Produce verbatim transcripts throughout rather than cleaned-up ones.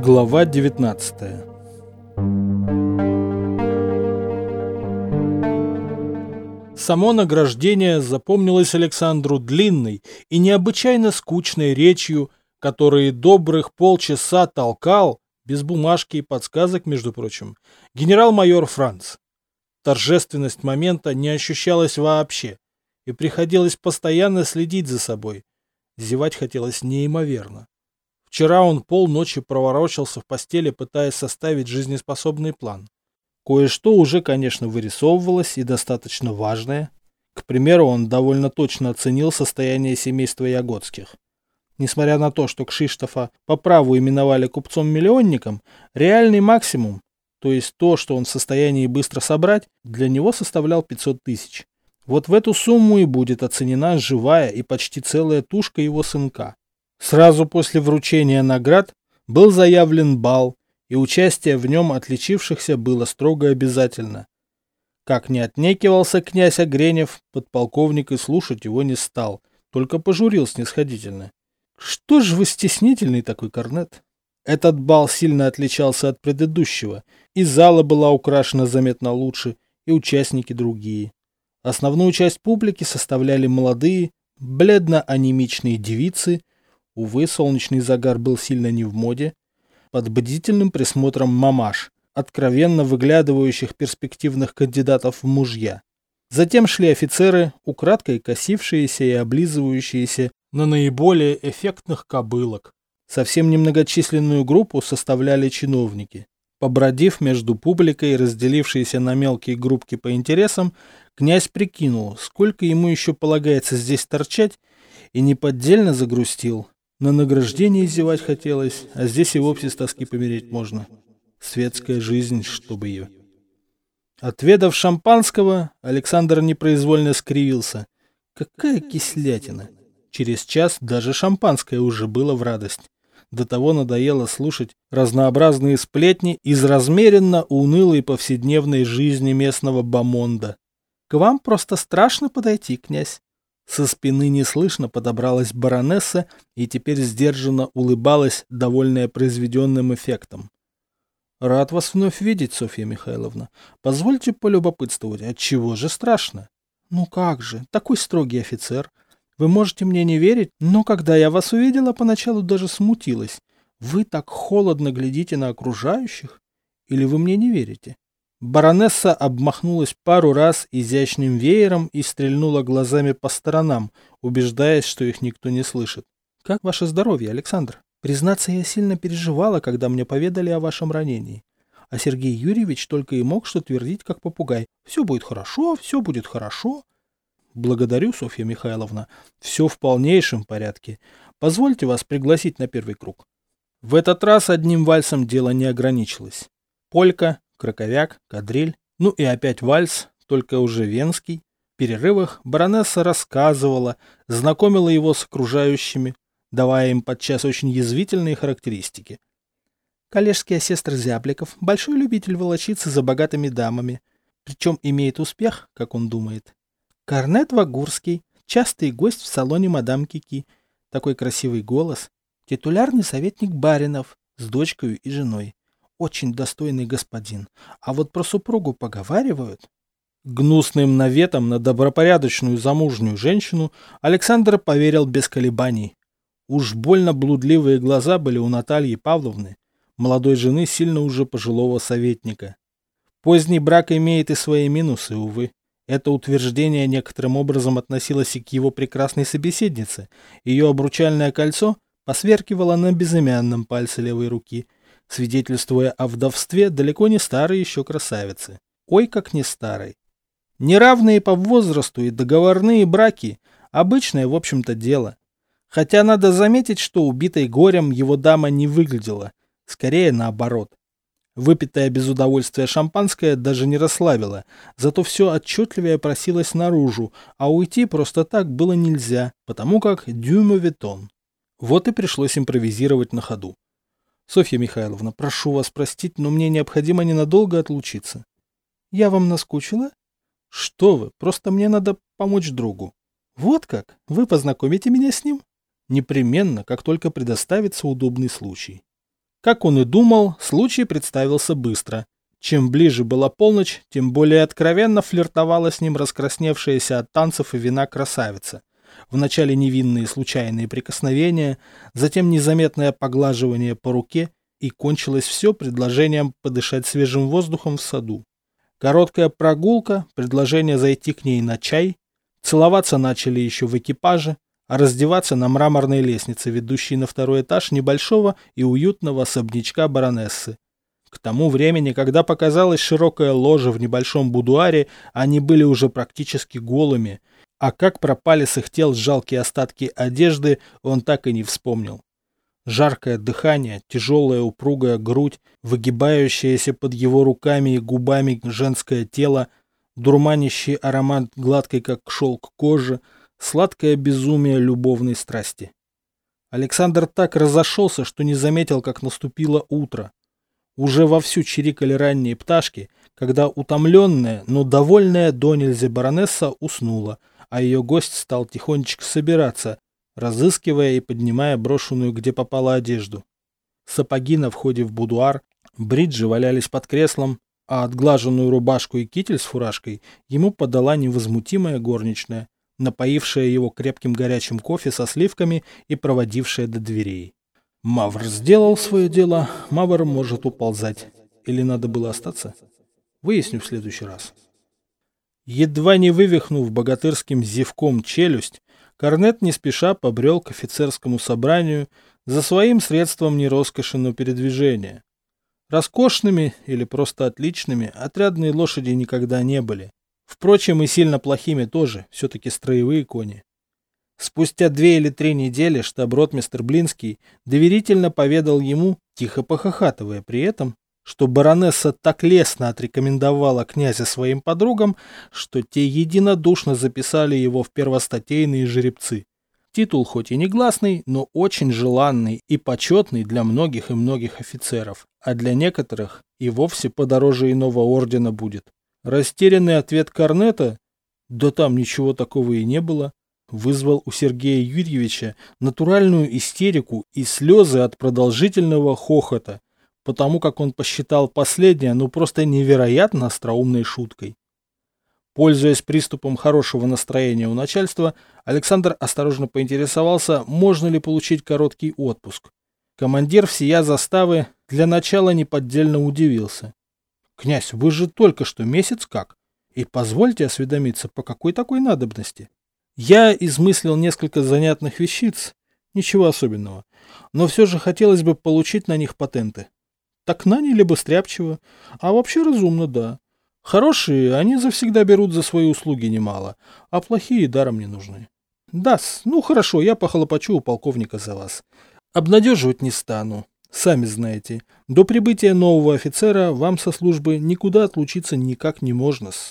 Глава девятнадцатая. Само награждение запомнилось Александру длинной и необычайно скучной речью, которой добрых полчаса толкал, без бумажки и подсказок, между прочим, генерал-майор Франц. Торжественность момента не ощущалась вообще, и приходилось постоянно следить за собой. Зевать хотелось неимоверно. Вчера он полночи проворочался в постели, пытаясь составить жизнеспособный план. Кое-что уже, конечно, вырисовывалось и достаточно важное. К примеру, он довольно точно оценил состояние семейства Ягодских. Несмотря на то, что Кшиштофа по праву именовали купцом-миллионником, реальный максимум, то есть то, что он в состоянии быстро собрать, для него составлял пятьсот тысяч. Вот в эту сумму и будет оценена живая и почти целая тушка его сынка. Сразу после вручения наград был заявлен бал, и участие в нем отличившихся было строго обязательно. Как не отнекивался князь Огренев, подполковник и слушать его не стал, только пожурил снисходительно. Что ж вы стеснительный такой, корнет? Этот бал сильно отличался от предыдущего, и зала была украшена заметно лучше, и участники другие. Основную часть публики составляли молодые, бледно-анемичные девицы. Увы, солнечный загар был сильно не в моде. Под бдительным присмотром мамаш, откровенно выглядывающих перспективных кандидатов в мужья. Затем шли офицеры, украдкой косившиеся и облизывающиеся на наиболее эффектных кобылок. Совсем немногочисленную группу составляли чиновники. Побродив между публикой, разделившейся на мелкие группки по интересам, князь прикинул, сколько ему еще полагается здесь торчать, и неподдельно загрустил. На награждение зевать хотелось, а здесь и вовсе с тоски помереть можно. Светская жизнь, чтобы ее. Отведав шампанского, Александр непроизвольно скривился. Какая кислятина! Через час даже шампанское уже было в радость. До того надоело слушать разнообразные сплетни из размеренно унылой повседневной жизни местного бомонда. К вам просто страшно подойти, князь. Со спины неслышно подобралась баронесса и теперь сдержанно улыбалась, довольная произведенным эффектом. «Рад вас вновь видеть, Софья Михайловна. Позвольте полюбопытствовать, отчего же страшно?» «Ну как же, такой строгий офицер. Вы можете мне не верить, но когда я вас увидела, поначалу даже смутилась. Вы так холодно глядите на окружающих? Или вы мне не верите?» Баронесса обмахнулась пару раз изящным веером и стрельнула глазами по сторонам, убеждаясь, что их никто не слышит. «Как ваше здоровье, Александр? Признаться, я сильно переживала, когда мне поведали о вашем ранении. А Сергей Юрьевич только и мог что твердить, как попугай. Все будет хорошо, все будет хорошо». «Благодарю, Софья Михайловна. Все в полнейшем порядке. Позвольте вас пригласить на первый круг». В этот раз одним вальсом дело не ограничилось. Полька, краковяк, кадриль, ну и опять вальс, только уже венский. В перерывах баронесса рассказывала, знакомила его с окружающими, давая им подчас очень язвительные характеристики. Коллежский асессор Зябликов – большой любитель волочиться за богатыми дамами, причем имеет успех, как он думает. Корнет Вагурский – частый гость в салоне мадам Кики, такой красивый голос, титулярный советник баринов с дочкой и женой. Очень достойный господин. А вот про супругу поговаривают. Гнусным наветом на добропорядочную замужнюю женщину Александр поверил без колебаний. Уж больно блудливые глаза были у Натальи Павловны, молодой жены сильно уже пожилого советника. Поздний брак имеет и свои минусы, увы. Это утверждение некоторым образом относилось и к его прекрасной собеседнице. Ее обручальное кольцо посверкивало на безымянном пальце левой руки, свидетельствуя о вдовстве далеко не старой еще красавицы. Ой, как не старой. Неравные по возрасту и договорные браки – обычное, в общем-то, дело. Хотя надо заметить, что убитой горем его дама не выглядела, скорее наоборот. Выпитое без удовольствия шампанское даже не расслабило, зато все отчетливее просилось наружу, а уйти просто так было нельзя, потому как «дю моветон». Вот и пришлось импровизировать на ходу. «Софья Михайловна, прошу вас простить, но мне необходимо ненадолго отлучиться». «Я вам наскучила?» «Что вы, просто мне надо помочь другу». «Вот как? Вы познакомите меня с ним?» «Непременно, как только предоставится удобный случай». Как он и думал, случай представился быстро. Чем ближе была полночь, тем более откровенно флиртовала с ним раскрасневшаяся от танцев и вина красавица. Вначале невинные случайные прикосновения, затем незаметное поглаживание по руке, и кончилось все предложением подышать свежим воздухом в саду. Короткая прогулка, предложение зайти к ней на чай, целоваться начали еще в экипаже, а раздеваться на мраморной лестнице, ведущей на второй этаж небольшого и уютного особнячка баронессы. К тому времени, когда показалась широкая ложа в небольшом будуаре, они были уже практически голыми, а как пропали с их тел жалкие остатки одежды, он так и не вспомнил. Жаркое дыхание, тяжелая упругая грудь, выгибающееся под его руками и губами женское тело, дурманящий аромат гладкой как шелк кожи, сладкое безумие любовной страсти. Александр так разошелся, что не заметил, как наступило утро. Уже вовсю чирикали ранние пташки, когда утомленная, но довольная донельзя баронесса уснула, а ее гость стал тихонечко собираться, разыскивая и поднимая брошенную где попало одежду. Сапоги на входе в будуар, бриджи валялись под креслом, а отглаженную рубашку и китель с фуражкой ему подала невозмутимая горничная, напоившая его крепким горячим кофе со сливками и проводившая до дверей. Мавр сделал свое дело, Мавр может уползать. Или надо было остаться? Выясню в следующий раз. Едва не вывихнув богатырским зевком челюсть, Корнет не спеша побрел к офицерскому собранию за своим средством не роскоши, но передвижения. Роскошными или просто отличными отрядные лошади никогда не были. Впрочем, и сильно плохими тоже, все-таки строевые кони. Спустя две или три недели штаб-ротмистр Блинский доверительно поведал ему, тихо похохатывая при этом, что баронесса так лестно отрекомендовала князя своим подругам, что те единодушно записали его в первостатейные жеребцы. Титул хоть и негласный, но очень желанный и почетный для многих и многих офицеров, а для некоторых и вовсе подороже иного ордена будет. Растерянный ответ Корнета, да там ничего такого и не было, вызвал у Сергея Юрьевича натуральную истерику и слезы от продолжительного хохота, потому как он посчитал последнее ну просто невероятно остроумной шуткой. Пользуясь приступом хорошего настроения у начальства, Александр осторожно поинтересовался, можно ли получить короткий отпуск. Командир всея заставы для начала неподдельно удивился. «Князь, вы же только что месяц как? И позвольте осведомиться, по какой такой надобности?» Я измыслил несколько занятных вещиц, ничего особенного, но все же хотелось бы получить на них патенты. Так наняли бы стряпчиво, а вообще разумно, да. Хорошие они завсегда берут за свои услуги немало, а плохие даром не нужны. Да-с, ну хорошо, я похлопочу у полковника за вас. Обнадеживать не стану. Сами знаете, до прибытия нового офицера вам со службы никуда отлучиться никак не можно-с.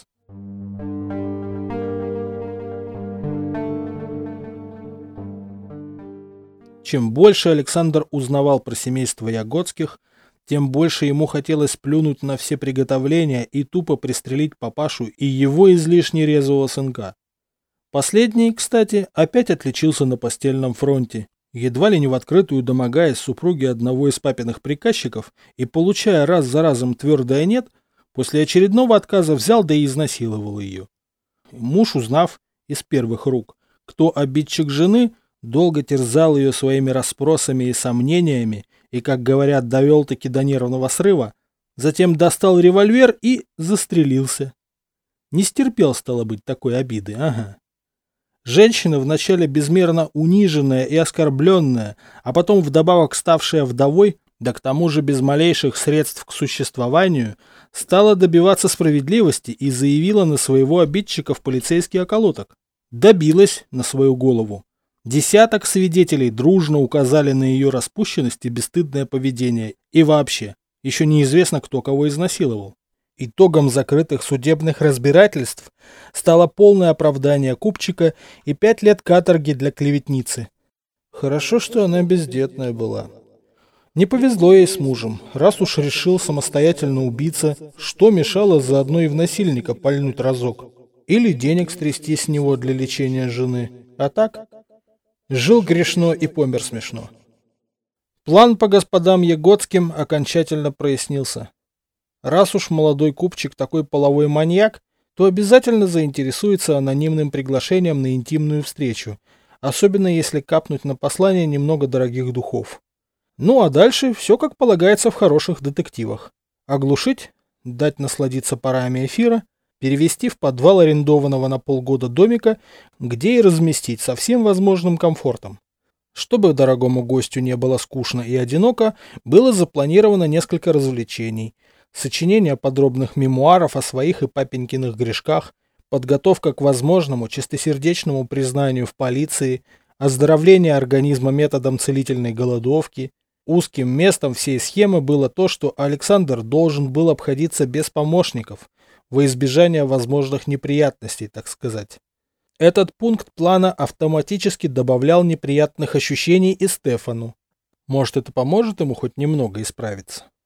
Чем больше Александр узнавал про семейство Ягодских, тем больше ему хотелось плюнуть на все приготовления и тупо пристрелить папашу и его излишне резвого сынка. Последний, кстати, опять отличился на постельном фронте, едва ли не в открытую домогаясь супруги одного из папиных приказчиков и, получая раз за разом твердое «нет», после очередного отказа взял да и изнасиловал ее. Муж, узнав из первых рук, кто обидчик жены, долго терзал ее своими расспросами и сомнениями и, как говорят, довел-таки до нервного срыва, затем достал револьвер и застрелился. Не стерпел, стало быть, такой обиды, ага. Женщина, вначале безмерно униженная и оскорбленная, а потом вдобавок ставшая вдовой, да к тому же без малейших средств к существованию, стала добиваться справедливости и заявила на своего обидчика в полицейский околоток. Добилась на свою голову. Десяток свидетелей дружно указали на ее распущенность и бесстыдное поведение. И вообще, еще неизвестно, кто кого изнасиловал. Итогом закрытых судебных разбирательств стало полное оправдание купчика и пять лет каторги для клеветницы. Хорошо, что она бездетная была. Не повезло ей с мужем. Раз уж решил самостоятельно убиться, что мешало заодно и в насильника пальнуть разок. Или денег стрясти с него для лечения жены. А так... Жил грешно и помер смешно. План по господам Ягодским окончательно прояснился. Раз уж молодой купчик такой половой маньяк, то обязательно заинтересуется анонимным приглашением на интимную встречу, особенно если капнуть на послание немного дорогих духов. Ну а дальше все как полагается в хороших детективах. Оглушить, дать насладиться парами эфира, перевести в подвал арендованного на полгода домика, где и разместить со всем возможным комфортом. Чтобы дорогому гостю не было скучно и одиноко, было запланировано несколько развлечений. Сочинение подробных мемуаров о своих и папенькиных грешках, подготовка к возможному чистосердечному признанию в полиции, оздоровление организма методом целительной голодовки. Узким местом всей схемы было то, что Александр должен был обходиться без помощников, во избежание возможных неприятностей, так сказать. Этот пункт плана автоматически добавлял неприятных ощущений и Стефану. Может, это поможет ему хоть немного исправиться?